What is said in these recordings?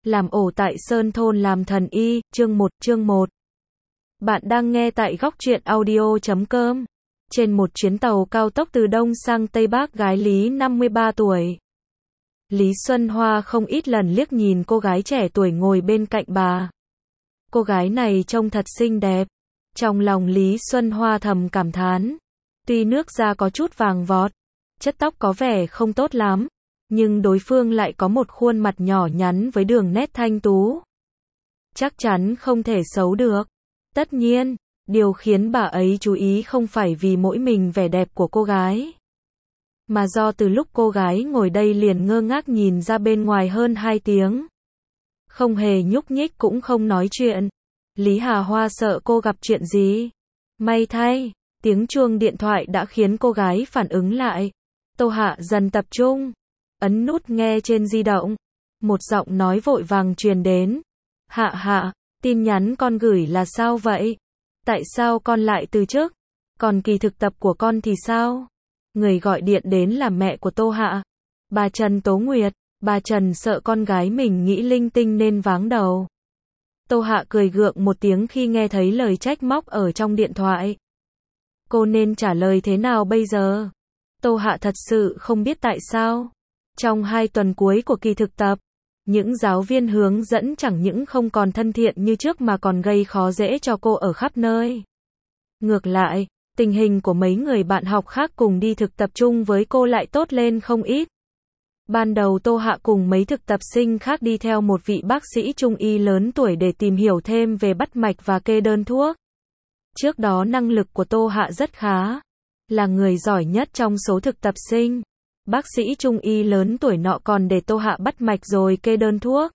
Làm ổ tại Sơn Thôn làm thần y, chương 1. Bạn đang nghe tại góc truyện audio.com. Trên một chuyến tàu cao tốc từ Đông sang Tây Bắc, gái Lý 53 tuổi. Lý Xuân Hoa không ít lần liếc nhìn cô gái trẻ tuổi ngồi bên cạnh bà. Cô gái này trông thật xinh đẹp. Trong lòng Lý Xuân Hoa thầm cảm thán. Tuy nước da có chút vàng vọt, chất tóc có vẻ không tốt lắm, nhưng đối phương lại có một khuôn mặt nhỏ nhắn với đường nét thanh tú. Chắc chắn không thể xấu được. Tất nhiên, điều khiến bà ấy chú ý không phải vì mỗi mình vẻ đẹp của cô gái, mà do từ lúc cô gái ngồi đây liền ngơ ngác nhìn ra bên ngoài hơn 2 tiếng. Không hề nhúc nhích cũng không nói chuyện. Lý Hà Hoa sợ cô gặp chuyện gì. May thay, tiếng chuông điện thoại đã khiến cô gái phản ứng lại. Tô Hạ dần tập trung, ấn nút nghe trên di động. Một giọng nói vội vàng truyền đến. Hạ, tin nhắn con gửi là sao vậy? Tại sao con lại từ chức? Còn kỳ thực tập của con thì sao? Người gọi điện đến là mẹ của Tô Hạ, bà Trần Tố Nguyệt. Bà Trần sợ con gái mình nghĩ linh tinh nên váng đầu. Tô Hạ cười gượng một tiếng khi nghe thấy lời trách móc ở trong điện thoại. Cô nên trả lời thế nào bây giờ? Tô Hạ thật sự không biết tại sao. Trong 2 tuần cuối của kỳ thực tập, những giáo viên hướng dẫn chẳng những không còn thân thiện như trước mà còn gây khó dễ cho cô ở khắp nơi. Ngược lại, tình hình của mấy người bạn học khác cùng đi thực tập chung với cô lại tốt lên không ít. Ban đầu Tô Hạ cùng mấy thực tập sinh khác đi theo một vị bác sĩ trung y lớn tuổi để tìm hiểu thêm về bắt mạch và kê đơn thuốc. Trước đó năng lực của Tô Hạ rất khá, là người giỏi nhất trong số thực tập sinh. Bác sĩ trung y lớn tuổi nọ còn để Tô Hạ bắt mạch rồi kê đơn thuốc.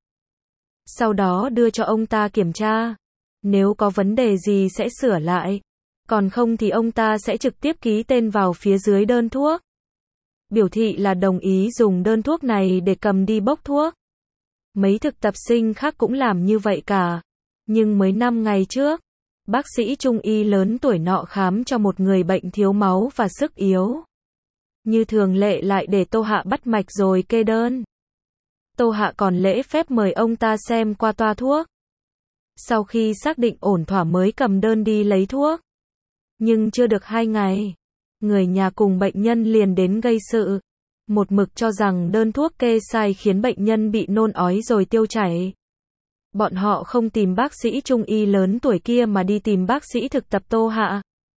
Sau đó đưa cho ông ta kiểm tra. Nếu có vấn đề gì sẽ sửa lại. Còn không thì ông ta sẽ trực tiếp ký tên vào phía dưới đơn thuốc, biểu thị là đồng ý dùng đơn thuốc này để cầm đi bốc thuốc. Mấy thực tập sinh khác cũng làm như vậy cả. Nhưng mới 5 ngày trước, bác sĩ trung y lớn tuổi nọ khám cho một người bệnh thiếu máu và sức yếu. Như thường lệ lại để Tô Hạ bắt mạch rồi kê đơn. Tô Hạ còn lễ phép mời ông ta xem qua toa thuốc. Sau khi xác định ổn thỏa mới cầm đơn đi lấy thuốc. Nhưng chưa được 2 ngày, người nhà cùng bệnh nhân liền đến gây sự. Một mực cho rằng đơn thuốc kê sai khiến bệnh nhân bị nôn ói rồi tiêu chảy. Bọn họ không tìm bác sĩ trung y lớn tuổi kia mà đi tìm bác sĩ thực tập Tô Hạ.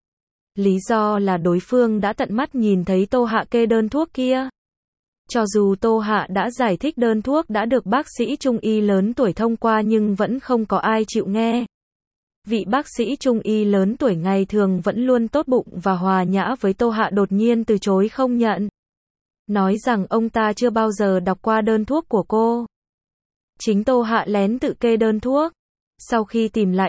Lý do là đối phương đã tận mắt nhìn thấy Tô Hạ kê đơn thuốc kia. Cho dù Tô Hạ đã giải thích đơn thuốc đã được bác sĩ trung y lớn tuổi thông qua nhưng vẫn không có ai chịu nghe. Vị bác sĩ trung y lớn tuổi ngày thường vẫn luôn tốt bụng và hòa nhã với Tô Hạ đột nhiên từ chối không nhận. Nói rằng ông ta chưa bao giờ đọc qua đơn thuốc của cô. Chính Tô Hạ lén tự kê đơn thuốc. Sau khi tìm lại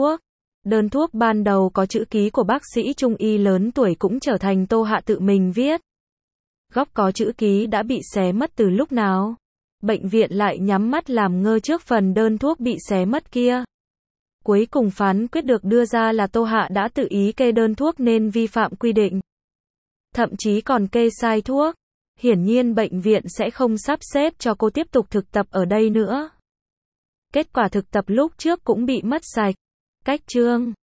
đơn thuốc ban đầu có chữ ký của bác sĩ trung y lớn tuổi cũng trở thành Tô Hạ tự mình viết. Góc có chữ ký đã bị xé mất từ lúc nào? Bệnh viện lại nhắm mắt làm ngơ trước phần đơn thuốc bị xé mất kia. Cuối cùng phán quyết được đưa ra là Tô Hạ đã tự ý kê đơn thuốc nên vi phạm quy định. Thậm chí còn kê sai thuốc. Hiển nhiên bệnh viện sẽ không sắp xếp cho cô tiếp tục thực tập ở đây nữa. Kết quả thực tập lúc trước cũng bị mất sạch. Cách chương